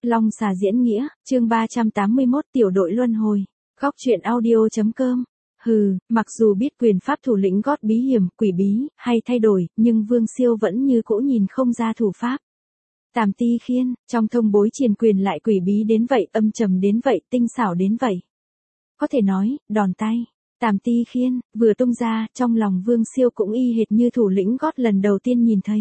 Long xà diễn nghĩa, chương 381 tiểu đội luân hồi. Góc truyện audio.com. Mặc dù biết quyền pháp thủ lĩnh gót bí hiểm, quỷ bí, hay thay đổi, nhưng Vương Siêu vẫn như cũ nhìn không ra thủ pháp. Tàm Ti Khiên, trong thông bối triền quyền lại quỷ bí đến vậy, âm trầm đến vậy, tinh xảo đến vậy. Có thể nói, đòn tay, Tàm Ti Khiên, vừa tung ra, trong lòng Vương Siêu cũng y hệt như thủ lĩnh gót lần đầu tiên nhìn thấy.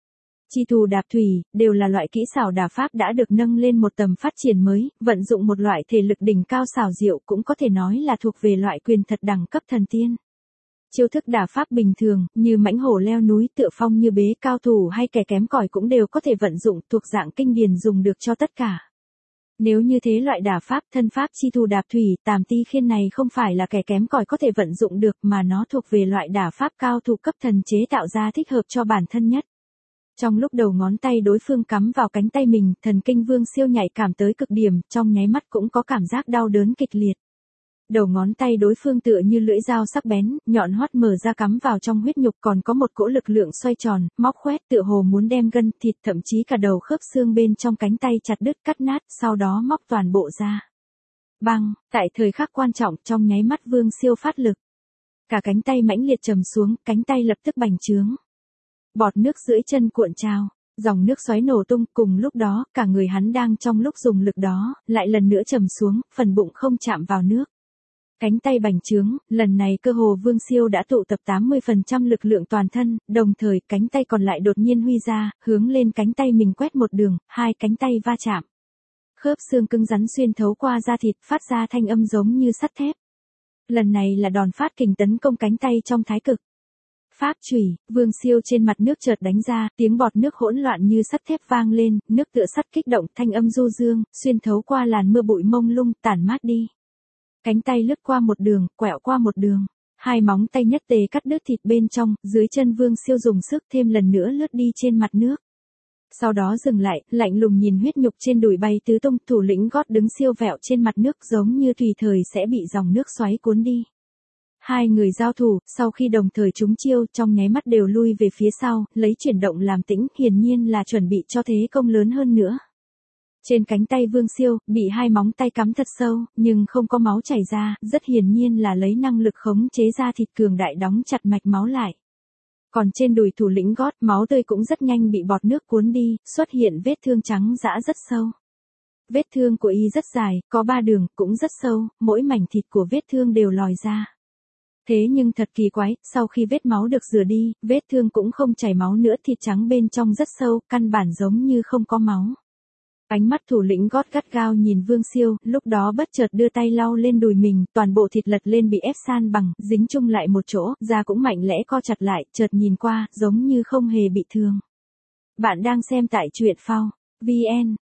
Chi thủ đạp thủy, đều là loại kỹ xảo đả pháp đã được nâng lên một tầm phát triển mới, vận dụng một loại thể lực đỉnh cao xảo diệu cũng có thể nói là thuộc về loại quyền thật đẳng cấp thần tiên. Chiêu thức đả pháp bình thường, như mãnh hổ leo núi tựa phong như bế cao thủ hay kẻ kém cỏi cũng đều có thể vận dụng thuộc dạng kinh điển dùng được cho tất cả. Nếu như thế loại đả pháp thân pháp chi thủ đạp thủy, Tàm Ti Khiên này không phải là kẻ kém cỏi có thể vận dụng được mà nó thuộc về loại đả pháp cao thủ cấp thần chế tạo ra thích hợp cho bản thân nhất. Trong lúc đầu ngón tay đối phương cắm vào cánh tay mình, thần kinh Vương Siêu nhạy cảm tới cực điểm, trong nháy mắt cũng có cảm giác đau đớn kịch liệt. Đầu ngón tay đối phương tựa như lưỡi dao sắc bén, nhọn hoắt mở ra cắm vào trong huyết nhục, còn có một cỗ lực lượng xoay tròn, móc khoét tựa hồ muốn đem gân thịt thậm chí cả đầu khớp xương bên trong cánh tay chặt đứt cắt nát, sau đó móc toàn bộ ra. Băng, tại thời khắc quan trọng trong nháy mắt Vương Siêu phát lực. Cả cánh tay mãnh liệt trầm xuống, cánh tay lập tức bành trướng. Bọt nước dưới chân cuộn trào, dòng nước xoáy nổ tung, cùng lúc đó, cả người hắn đang trong lúc dùng lực đó, lại lần nữa trầm xuống, phần bụng không chạm vào nước. Cánh tay bành trướng, lần này cơ hồ Vương Siêu đã tụ tập 80% lực lượng toàn thân, đồng thời cánh tay còn lại đột nhiên huy ra, hướng lên cánh tay mình quét một đường, hai cánh tay va chạm. Khớp xương cứng rắn xuyên thấu qua da thịt, phát ra thanh âm giống như sắt thép. Lần này là đòn phát kình tấn công cánh tay trong thái cực. Pháp chủy, Vương Siêu trên mặt nước chợt đánh ra, tiếng bọt nước hỗn loạn như sắt thép vang lên, nước tựa sắt kích động, thanh âm du dương, xuyên thấu qua làn mưa bụi mông lung, tản mát đi. Cánh tay lướt qua một đường, quẹo qua một đường, hai móng tay nhất tề cắt đứt thịt bên trong, dưới chân Vương Siêu dùng sức thêm lần nữa lướt đi trên mặt nước. Sau đó dừng lại, lạnh lùng nhìn huyết nhục trên đùi bay tứ tung, thủ lĩnh gót đứng siêu vẹo trên mặt nước giống như tùy thời sẽ bị dòng nước xoáy cuốn đi. Hai người giao thủ, sau khi đồng thời trúng chiêu, trong nháy mắt đều lui về phía sau, lấy chuyển động làm tĩnh, hiển nhiên là chuẩn bị cho thế công lớn hơn nữa. Trên cánh tay Vương Siêu, bị hai móng tay cắm thật sâu, nhưng không có máu chảy ra, rất hiển nhiên là lấy năng lực khống chế ra thịt cường đại đóng chặt mạch máu lại. Còn trên đùi thủ lĩnh gót, máu tươi cũng rất nhanh bị bọt nước cuốn đi, xuất hiện vết thương trắng dã rất sâu. Vết thương của y rất dài, có 3 đường, cũng rất sâu, mỗi mảnh thịt của vết thương đều lòi ra. Thế nhưng thật kỳ quái, sau khi vết máu được rửa đi, vết thương cũng không chảy máu nữa, thịt trắng bên trong rất sâu, căn bản giống như không có máu. Ánh mắt thủ lĩnh gót gắt gao nhìn Vương Siêu, lúc đó bất chợt đưa tay lau lên đùi mình, toàn bộ thịt lật lên bị ép san bằng, dính chung lại một chỗ, da cũng mạnh lẽ co chặt lại, chợt nhìn qua, giống như không hề bị thương. Bạn đang xem tại truyện phao, vn,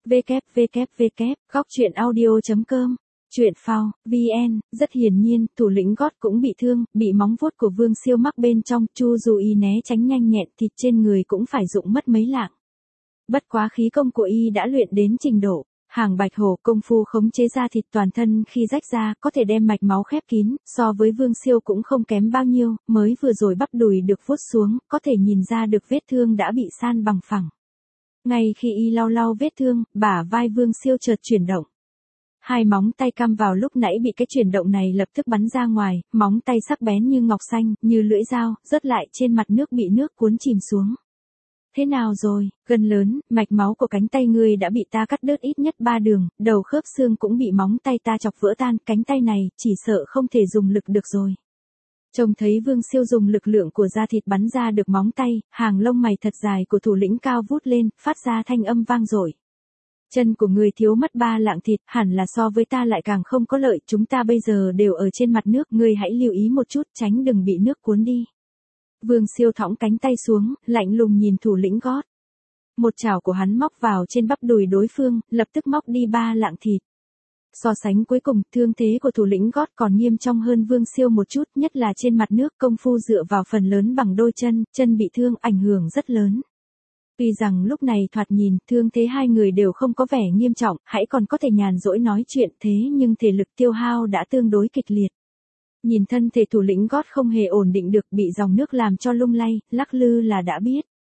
www, goctruyện.audio.com. Truyện phao, VN, rất hiển nhiên, thủ lĩnh gót cũng bị thương, bị móng vuốt của Vương Siêu mắc bên trong, chu dù y né tránh nhanh nhẹn, thịt trên người cũng phải dụng mất mấy lạng. Bất quá khí công của y đã luyện đến trình độ, hàng bạch hổ công phu khống chế ra thịt toàn thân khi rách ra, có thể đem mạch máu khép kín, so với Vương Siêu cũng không kém bao nhiêu, mới vừa rồi bắp đùi được vuốt xuống, có thể nhìn ra được vết thương đã bị san bằng phẳng. Ngay khi y lau vết thương, bả vai Vương Siêu chợt chuyển động. Hai móng tay căm vào lúc nãy bị cái chuyển động này lập tức bắn ra ngoài, móng tay sắc bén như ngọc xanh, như lưỡi dao, rớt lại trên mặt nước bị nước cuốn chìm xuống. Thế nào rồi, gân lớn, mạch máu của cánh tay ngươi đã bị ta cắt đứt ít nhất 3 đường, đầu khớp xương cũng bị móng tay ta chọc vỡ tan, cánh tay này, chỉ sợ không thể dùng lực được rồi. Trông thấy Vương Siêu dùng lực lượng của da thịt bắn ra được móng tay, hàng lông mày thật dài của thủ lĩnh cao vút lên, phát ra thanh âm vang dội. Chân của người thiếu mất 3 lạng thịt, hẳn là so với ta lại càng không có lợi, chúng ta bây giờ đều ở trên mặt nước, ngươi hãy lưu ý một chút, tránh đừng bị nước cuốn đi. Vương Siêu thõng cánh tay xuống, lạnh lùng nhìn thủ lĩnh gót. Một chảo của hắn móc vào trên bắp đùi đối phương, lập tức móc đi 3 lạng thịt. So sánh cuối cùng, thương thế của thủ lĩnh gót còn nghiêm trọng hơn Vương Siêu một chút, nhất là trên mặt nước, công phu dựa vào phần lớn bằng đôi chân bị thương, ảnh hưởng rất lớn. Tuy rằng lúc này thoạt nhìn, thương thế hai người đều không có vẻ nghiêm trọng, hãy còn có thể nhàn rỗi nói chuyện, thế nhưng thể lực tiêu hao đã tương đối kịch liệt. Nhìn thân thể thủ lĩnh gót không hề ổn định được, bị dòng nước làm cho lung lay, lắc lư là đã biết.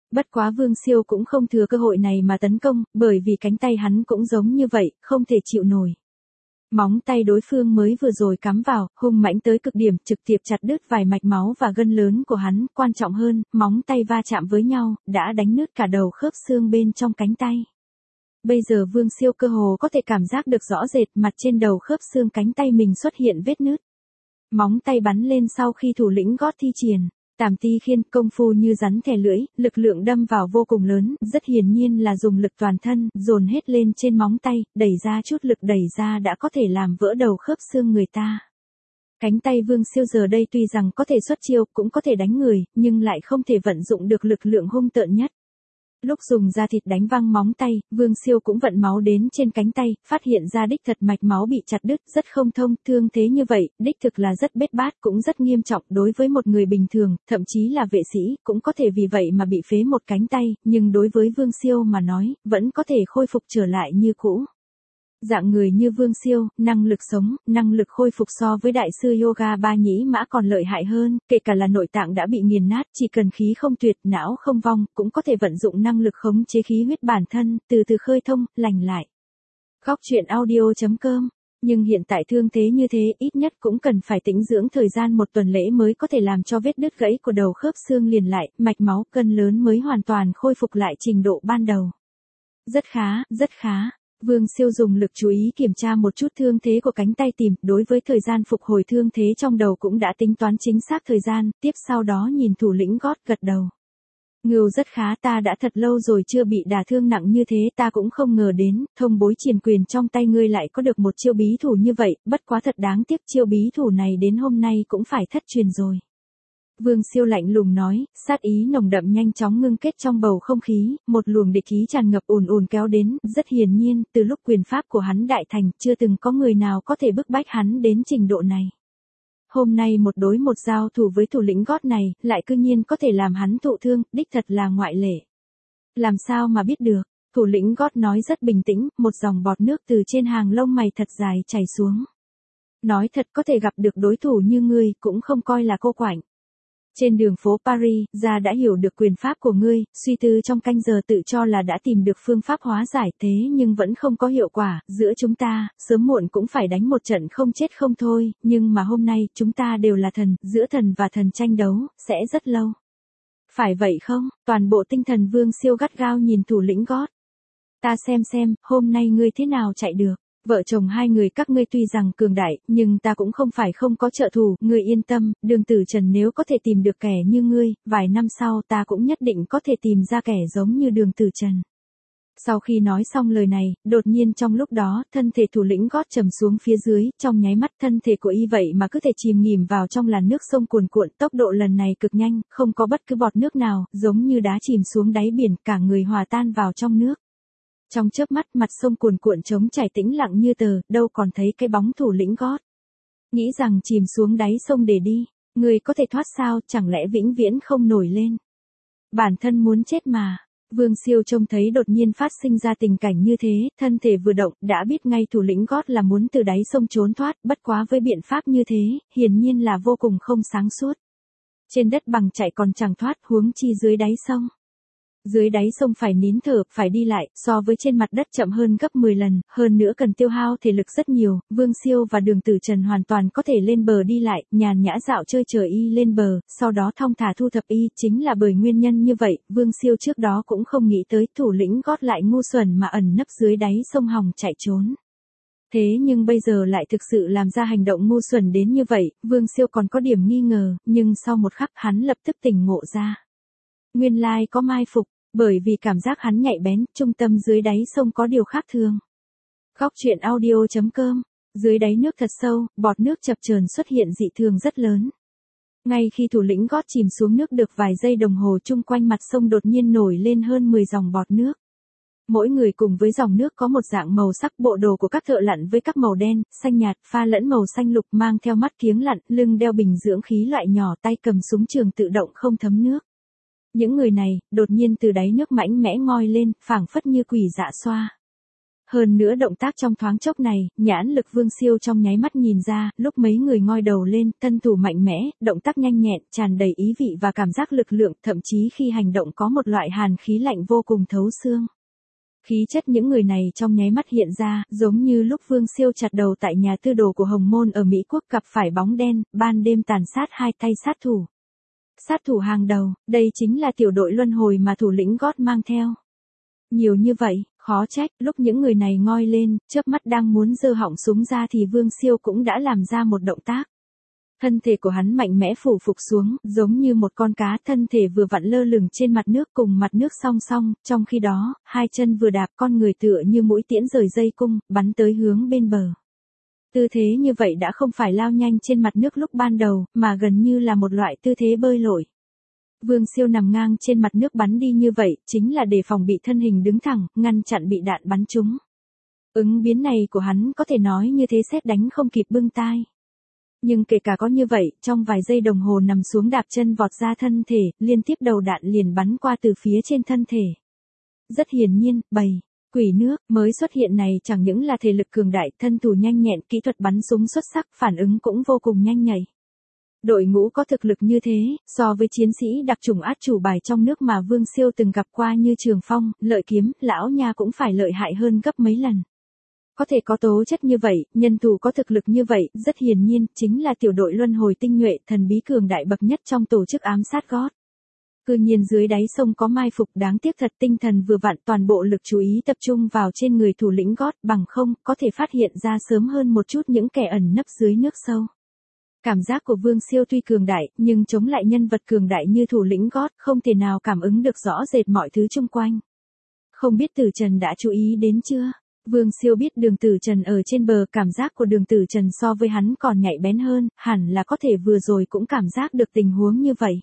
Bất quá Vương Siêu cũng không thừa cơ hội này mà tấn công, bởi vì cánh tay hắn cũng giống như vậy, không thể chịu nổi. Móng tay đối phương mới vừa rồi cắm vào, hung mãnh tới cực điểm, trực tiếp chặt đứt vài mạch máu và gân lớn của hắn, quan trọng hơn, móng tay va chạm với nhau, đã đánh nứt cả đầu khớp xương bên trong cánh tay. Bây giờ Vương Siêu cơ hồ có thể cảm giác được rõ rệt mặt trên đầu khớp xương cánh tay mình xuất hiện vết nứt. Móng tay bắn lên sau khi thủ lĩnh gót thi triển. Tàm Ti Khiên công phu như rắn thè lưỡi, lực lượng đâm vào vô cùng lớn, rất hiển nhiên là dùng lực toàn thân, dồn hết lên trên móng tay, đẩy ra chút lực đẩy ra đã có thể làm vỡ đầu khớp xương người ta. Cánh tay Vương Siêu giờ đây tuy rằng có thể xuất chiêu, cũng có thể đánh người, nhưng lại không thể vận dụng được lực lượng hung tợn nhất. Lúc dùng da thịt đánh văng móng tay, Vương Siêu cũng vận máu đến trên cánh tay, phát hiện ra đích thật mạch máu bị chặt đứt, rất không thông, thương thế như vậy, đích thực là rất bết bát, cũng rất nghiêm trọng đối với một người bình thường, thậm chí là vệ sĩ, cũng có thể vì vậy mà bị phế một cánh tay, nhưng đối với Vương Siêu mà nói, vẫn có thể khôi phục trở lại như cũ. Dạng người như Vương Siêu, năng lực sống, năng lực khôi phục so với đại sư yoga Ba Nhĩ Mã còn lợi hại hơn, kể cả là nội tạng đã bị nghiền nát, chỉ cần khí không tuyệt, não không vong, cũng có thể vận dụng năng lực khống chế khí huyết bản thân, từ từ khơi thông, lành lại. Góc truyện audio.com. Nhưng hiện tại thương thế như thế, ít nhất cũng cần phải tĩnh dưỡng thời gian một tuần lễ mới có thể làm cho vết đứt gãy của đầu khớp xương liền lại, mạch máu cân lớn mới hoàn toàn khôi phục lại trình độ ban đầu. Rất khá, rất khá. Vương Siêu dùng lực chú ý kiểm tra một chút thương thế của cánh tay tìm, đối với thời gian phục hồi thương thế trong đầu cũng đã tính toán chính xác thời gian, tiếp sau đó nhìn thủ lĩnh gót gật đầu. Ngưu rất khá, ta đã thật lâu rồi chưa bị đả thương nặng như thế, ta cũng không ngờ đến, thông bối triền quyền trong tay ngươi lại có được một chiêu bí thủ như vậy, bất quá thật đáng tiếc chiêu bí thủ này đến hôm nay cũng phải thất truyền rồi. Vương Siêu lạnh lùng nói, sát ý nồng đậm nhanh chóng ngưng kết trong bầu không khí, một luồng địch ý tràn ngập ùn ùn kéo đến, rất hiển nhiên, từ lúc quyền pháp của hắn đại thành, chưa từng có người nào có thể bức bách hắn đến trình độ này. Hôm nay một đối một giao thủ với thủ lĩnh gót này, lại cư nhiên có thể làm hắn thụ thương, đích thật là ngoại lệ. Làm sao mà biết được, thủ lĩnh gót nói rất bình tĩnh, một dòng bọt nước từ trên hàng lông mày thật dài chảy xuống. Nói thật có thể gặp được đối thủ như ngươi, cũng không coi là cô quạnh. Trên đường phố Paris, gia đã hiểu được quyền pháp của ngươi, suy tư trong canh giờ tự cho là đã tìm được phương pháp hóa giải thế nhưng vẫn không có hiệu quả, giữa chúng ta, sớm muộn cũng phải đánh một trận không chết không thôi, nhưng mà hôm nay, chúng ta đều là thần, giữa thần và thần tranh đấu, sẽ rất lâu. Phải vậy không? Toàn bộ tinh thần Vương Siêu gắt gao nhìn thủ lĩnh gót. Ta xem, hôm nay ngươi thế nào chạy được? Vợ chồng hai người các ngươi tuy rằng cường đại, nhưng ta cũng không phải không có trợ thủ, ngươi yên tâm, Đường Tử Trần nếu có thể tìm được kẻ như ngươi, vài năm sau ta cũng nhất định có thể tìm ra kẻ giống như Đường Tử Trần. Sau khi nói xong lời này, đột nhiên trong lúc đó, thân thể thủ lĩnh gót trầm xuống phía dưới, trong nháy mắt thân thể của y vậy mà cứ thể chìm nghỉm vào trong làn nước sông cuồn cuộn, tốc độ lần này cực nhanh, không có bất cứ bọt nước nào, giống như đá chìm xuống đáy biển, cả người hòa tan vào trong nước. Trong chớp mắt mặt sông cuồn cuộn trống chảy tĩnh lặng như tờ, đâu còn thấy cái bóng thủ lĩnh gót. Nghĩ rằng chìm xuống đáy sông để đi, người có thể thoát sao, chẳng lẽ vĩnh viễn không nổi lên. Bản thân muốn chết mà. Vương Siêu trông thấy đột nhiên phát sinh ra tình cảnh như thế, thân thể vừa động, đã biết ngay thủ lĩnh gót là muốn từ đáy sông trốn thoát, bất quá với biện pháp như thế, hiển nhiên là vô cùng không sáng suốt. Trên đất bằng chạy còn chẳng thoát, huống chi dưới đáy sông. Dưới đáy sông phải nín thở, phải đi lại, so với trên mặt đất chậm hơn gấp 10 lần, hơn nữa cần tiêu hao thể lực rất nhiều, Vương Siêu và Đường Tử Trần hoàn toàn có thể lên bờ đi lại, nhàn nhã dạo chơi chờ y lên bờ, sau đó thong thả thu thập y, chính là bởi nguyên nhân như vậy, Vương Siêu trước đó cũng không nghĩ tới thủ lĩnh gót lại ngu xuẩn mà ẩn nấp dưới đáy sông hòng chạy trốn. Thế nhưng bây giờ lại thực sự làm ra hành động ngu xuẩn đến như vậy, Vương Siêu còn có điểm nghi ngờ, nhưng sau một khắc hắn lập tức tỉnh ngộ ra. Nguyên lai có mai phục. Bởi vì cảm giác hắn nhạy bén, trung tâm dưới đáy sông có điều khác thường. Góc truyện audio.com. Dưới đáy nước thật sâu, bọt nước chập chờn xuất hiện dị thường rất lớn. Ngay khi thủ lĩnh gót chìm xuống nước được vài giây đồng hồ, chung quanh mặt sông đột nhiên nổi lên hơn 10 dòng bọt nước. Mỗi người cùng với dòng nước có một dạng màu sắc, bộ đồ của các thợ lặn với các màu đen, xanh nhạt, pha lẫn màu xanh lục, mang theo mắt kiếng lặn, lưng đeo bình dưỡng khí loại nhỏ, tay cầm súng trường tự động không thấm nước. Những người này, đột nhiên từ đáy nước mãnh mẽ ngoi lên, phảng phất như quỷ dạ xoa. Hơn nữa động tác trong thoáng chốc này, nhãn lực Vương Siêu trong nháy mắt nhìn ra, lúc mấy người ngoi đầu lên, thân thủ mạnh mẽ, động tác nhanh nhẹn, tràn đầy ý vị và cảm giác lực lượng, thậm chí khi hành động có một loại hàn khí lạnh vô cùng thấu xương. Khí chất những người này trong nháy mắt hiện ra, giống như lúc Vương Siêu chặt đầu tại nhà tư đồ của Hồng Môn ở Mỹ Quốc gặp phải bóng đen, ban đêm tàn sát hai tay sát thủ. Sát thủ hàng đầu, đây chính là tiểu đội luân hồi mà thủ lĩnh gót mang theo. Nhiều như vậy, khó trách, lúc những người này ngoi lên, chớp mắt đang muốn giơ họng súng ra thì Vương Siêu cũng đã làm ra một động tác. Thân thể của hắn mạnh mẽ phủ phục xuống, giống như một con cá, thân thể vừa vặn lơ lửng trên mặt nước cùng mặt nước song song, trong khi đó, hai chân vừa đạp con người tựa như mũi tiễn rời dây cung, bắn tới hướng bên bờ. Tư thế như vậy đã không phải lao nhanh trên mặt nước lúc ban đầu, mà gần như là một loại tư thế bơi lội. Vương Siêu nằm ngang trên mặt nước bắn đi như vậy, chính là để phòng bị thân hình đứng thẳng, ngăn chặn bị đạn bắn trúng. Ứng biến này của hắn có thể nói như thế sét đánh không kịp bưng tai. Nhưng kể cả có như vậy, trong vài giây đồng hồ nằm xuống đạp chân vọt ra thân thể, liên tiếp đầu đạn liền bắn qua từ phía trên thân thể. Rất hiển nhiên, bầy quỷ nước mới xuất hiện này chẳng những là thể lực cường đại, thân thủ nhanh nhẹn, kỹ thuật bắn súng xuất sắc, phản ứng cũng vô cùng nhanh nhạy. Đội ngũ có thực lực như thế, so với chiến sĩ đặc chủng át chủ bài trong nước mà Vương Siêu từng gặp qua như Trường Phong, Lợi Kiếm, Lão Nha cũng phải lợi hại hơn gấp mấy lần. Có thể có tố chất như vậy, nhân thủ có thực lực như vậy, rất hiển nhiên, chính là tiểu đội luân hồi tinh nhuệ, thần bí cường đại bậc nhất trong tổ chức ám sát gót. Cư nhiên dưới đáy sông có mai phục, đáng tiếc thật, tinh thần vừa vặn, toàn bộ lực chú ý tập trung vào trên người thủ lĩnh gót, bằng không, có thể phát hiện ra sớm hơn một chút những kẻ ẩn nấp dưới nước sâu. Cảm giác của Vương Siêu tuy cường đại, nhưng chống lại nhân vật cường đại như thủ lĩnh gót, không thể nào cảm ứng được rõ rệt mọi thứ xung quanh. Không biết Tử Trần đã chú ý đến chưa? Vương Siêu biết Đường Tử Trần ở trên bờ, cảm giác của Đường Tử Trần so với hắn còn nhạy bén hơn, hẳn là có thể vừa rồi cũng cảm giác được tình huống như vậy.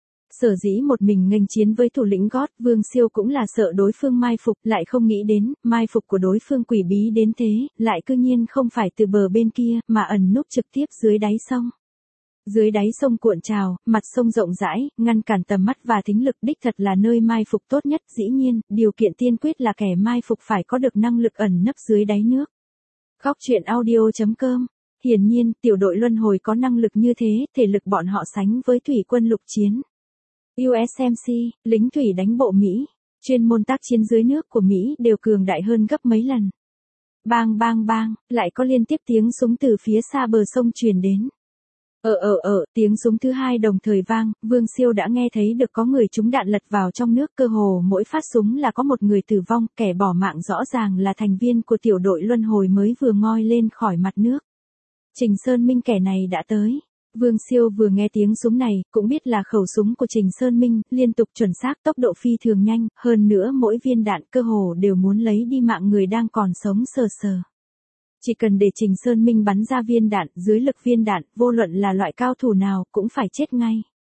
Sở dĩ một mình nghênh chiến với thủ lĩnh gót, Vương Siêu cũng là sợ đối phương mai phục, lại không nghĩ đến, mai phục của đối phương quỷ bí đến thế, lại cư nhiên không phải từ bờ bên kia, mà ẩn núp trực tiếp dưới đáy sông. Dưới đáy sông cuộn trào, mặt sông rộng rãi, ngăn cản tầm mắt và thính lực, đích thật là nơi mai phục tốt nhất, dĩ nhiên, điều kiện tiên quyết là kẻ mai phục phải có được năng lực ẩn nấp dưới đáy nước. Góc truyện audio.com. Hiển nhiên, tiểu đội luân hồi có năng lực như thế, thể lực bọn họ sánh với thủy quân lục chiến. USMC, lính thủy đánh bộ Mỹ, chuyên môn tác chiến dưới nước của Mỹ đều cường đại hơn gấp mấy lần. Bang bang bang, lại có liên tiếp tiếng súng từ phía xa bờ sông truyền đến. Tiếng súng thứ hai đồng thời vang, Vương Siêu đã nghe thấy được có người trúng đạn lật vào trong nước, cơ hồ mỗi phát súng là có một người tử vong, kẻ bỏ mạng rõ ràng là thành viên của tiểu đội luân hồi mới vừa ngoi lên khỏi mặt nước. Trình Sơn Minh kẻ này đã tới. Vương Siêu vừa nghe tiếng súng này, cũng biết là khẩu súng của Trình Sơn Minh, liên tục chuẩn xác, tốc độ phi thường nhanh, hơn nữa mỗi viên đạn cơ hồ đều muốn lấy đi mạng người đang còn sống sờ sờ. Chỉ cần để Trình Sơn Minh bắn ra viên đạn, dưới lực viên đạn, vô luận là loại cao thủ nào, cũng phải chết ngay.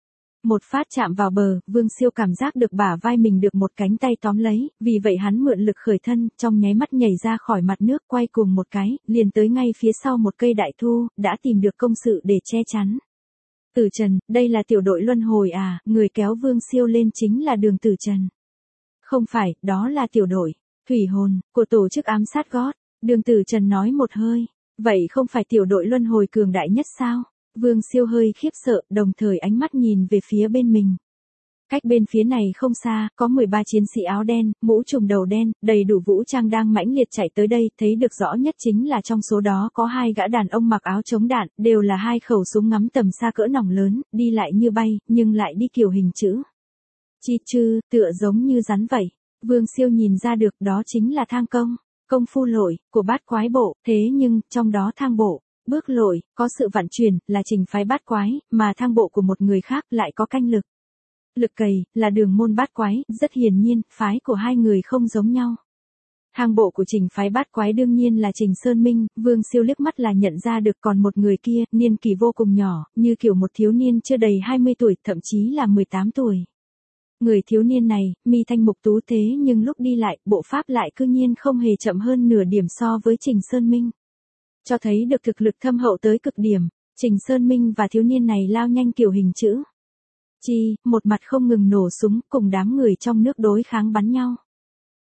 Một phát chạm vào bờ, Vương Siêu cảm giác được bả vai mình được một cánh tay tóm lấy, vì vậy hắn mượn lực khởi thân, trong nháy mắt nhảy ra khỏi mặt nước, quay cuồng một cái, liền tới ngay phía sau một cây đại thụ, đã tìm được công sự để che chắn. Tử Trần, đây là tiểu đội luân hồi à? Người kéo Vương Siêu lên chính là Đường Tử Trần. Không phải, đó là tiểu đội thủy hồn của tổ chức ám sát gót. Đường Tử Trần nói một hơi. Vậy không phải tiểu đội luân hồi cường đại nhất sao? Vương Siêu hơi khiếp sợ, đồng thời ánh mắt nhìn về phía bên mình. Cách bên phía này không xa, có 13 chiến sĩ áo đen, mũ trùm đầu đen, đầy đủ vũ trang đang mãnh liệt chạy tới đây, thấy được rõ nhất chính là trong số đó có hai gã đàn ông mặc áo chống đạn, đều là hai khẩu súng ngắm tầm xa cỡ nòng lớn, đi lại như bay, nhưng lại đi kiểu hình chữ. Chi chư, tựa giống như rắn vậy. Vương Siêu nhìn ra được đó chính là thang công phu lội, của bát quái bộ, thế nhưng, trong đó thang bộ, bước lội, có sự vặn chuyển, là Trình phái bát quái, mà thang bộ của một người khác lại có canh lực. Lực cày, là Đường môn bát quái, rất hiển nhiên, phái của hai người không giống nhau. Thang bộ của Trình phái bát quái đương nhiên là Trình Sơn Minh, Vương Siêu liếc mắt là nhận ra được, còn một người kia, niên kỳ vô cùng nhỏ, như kiểu một thiếu niên chưa đầy 20 tuổi, thậm chí là 18 tuổi. Người thiếu niên này, mi thanh mục tú thế nhưng lúc đi lại, bộ pháp lại cư nhiên không hề chậm hơn nửa điểm so với Trình Sơn Minh. Cho thấy được thực lực thâm hậu tới cực điểm, Trình Sơn Minh và thiếu niên này lao nhanh kiểu hình chữ. Chi, một mặt không ngừng nổ súng, cùng đám người trong nước đối kháng bắn nhau.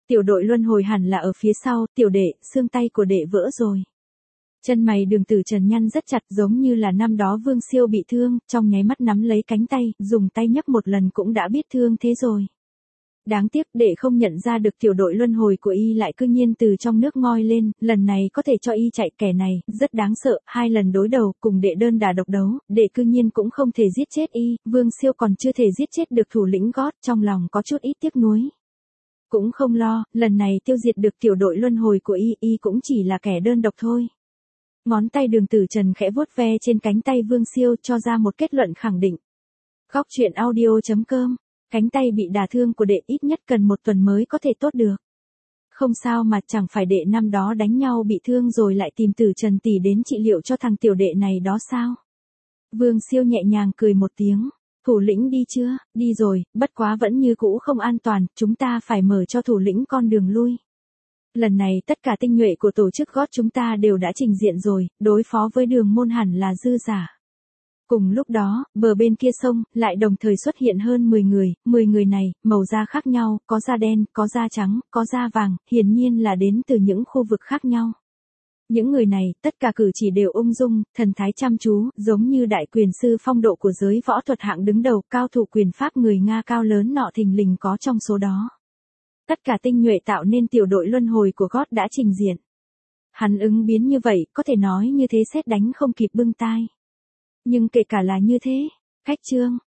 Tiểu đội luân hồi hẳn là ở phía sau, tiểu đệ, xương tay của đệ vỡ rồi. Chân mày Đường Tử Trần nhăn rất chặt giống như là năm đó Vương Siêu bị thương, trong nháy mắt nắm lấy cánh tay, dùng tay nhấc một lần cũng đã biết thương thế rồi. Đáng tiếc đệ không nhận ra được tiểu đội luân hồi của y lại cư nhiên từ trong nước ngoi lên, lần này có thể cho y chạy, kẻ này, rất đáng sợ, 2 lần đối đầu, cùng đệ đơn đả độc đấu, đệ cư nhiên cũng không thể giết chết y, Vương Siêu còn chưa thể giết chết được thủ lĩnh gót, trong lòng có chút ít tiếc nuối. Cũng không lo, lần này tiêu diệt được tiểu đội luân hồi của y cũng chỉ là kẻ đơn độc thôi. Ngón tay Đường Tử Trần khẽ vuốt ve trên cánh tay Vương Siêu cho ra một kết luận khẳng định. Góc truyện audio.com, cánh tay bị đả thương của đệ ít nhất cần 1 tuần mới có thể tốt được. Không sao mà chẳng phải đệ năm đó đánh nhau bị thương rồi lại tìm Tử Trần tỷ đến trị liệu cho thằng tiểu đệ này đó sao? Vương Siêu nhẹ nhàng cười một tiếng. Thủ lĩnh đi chưa? Đi rồi, bất quá vẫn như cũ không an toàn, chúng ta phải mở cho thủ lĩnh con đường lui. Lần này tất cả tinh nhuệ của tổ chức gót chúng ta đều đã trình diện rồi, đối phó với Đường Môn hẳn là dư giả. Cùng lúc đó, bờ bên kia sông, lại đồng thời xuất hiện hơn 10 người, 10 người này, màu da khác nhau, có da đen, có da trắng, có da vàng, hiển nhiên là đến từ những khu vực khác nhau. Những người này, tất cả cử chỉ đều ung dung, thần thái chăm chú, giống như đại quyền sư phong độ của giới võ thuật hạng đứng đầu, cao thủ quyền pháp người Nga cao lớn nọ thình lình có trong số đó. Tất cả tinh nhuệ tạo nên tiểu đội luân hồi của gót đã trình diện. Hắn ứng biến như vậy, có thể nói như thế sét đánh không kịp bưng tai. Nhưng kể cả là như thế, khách trương,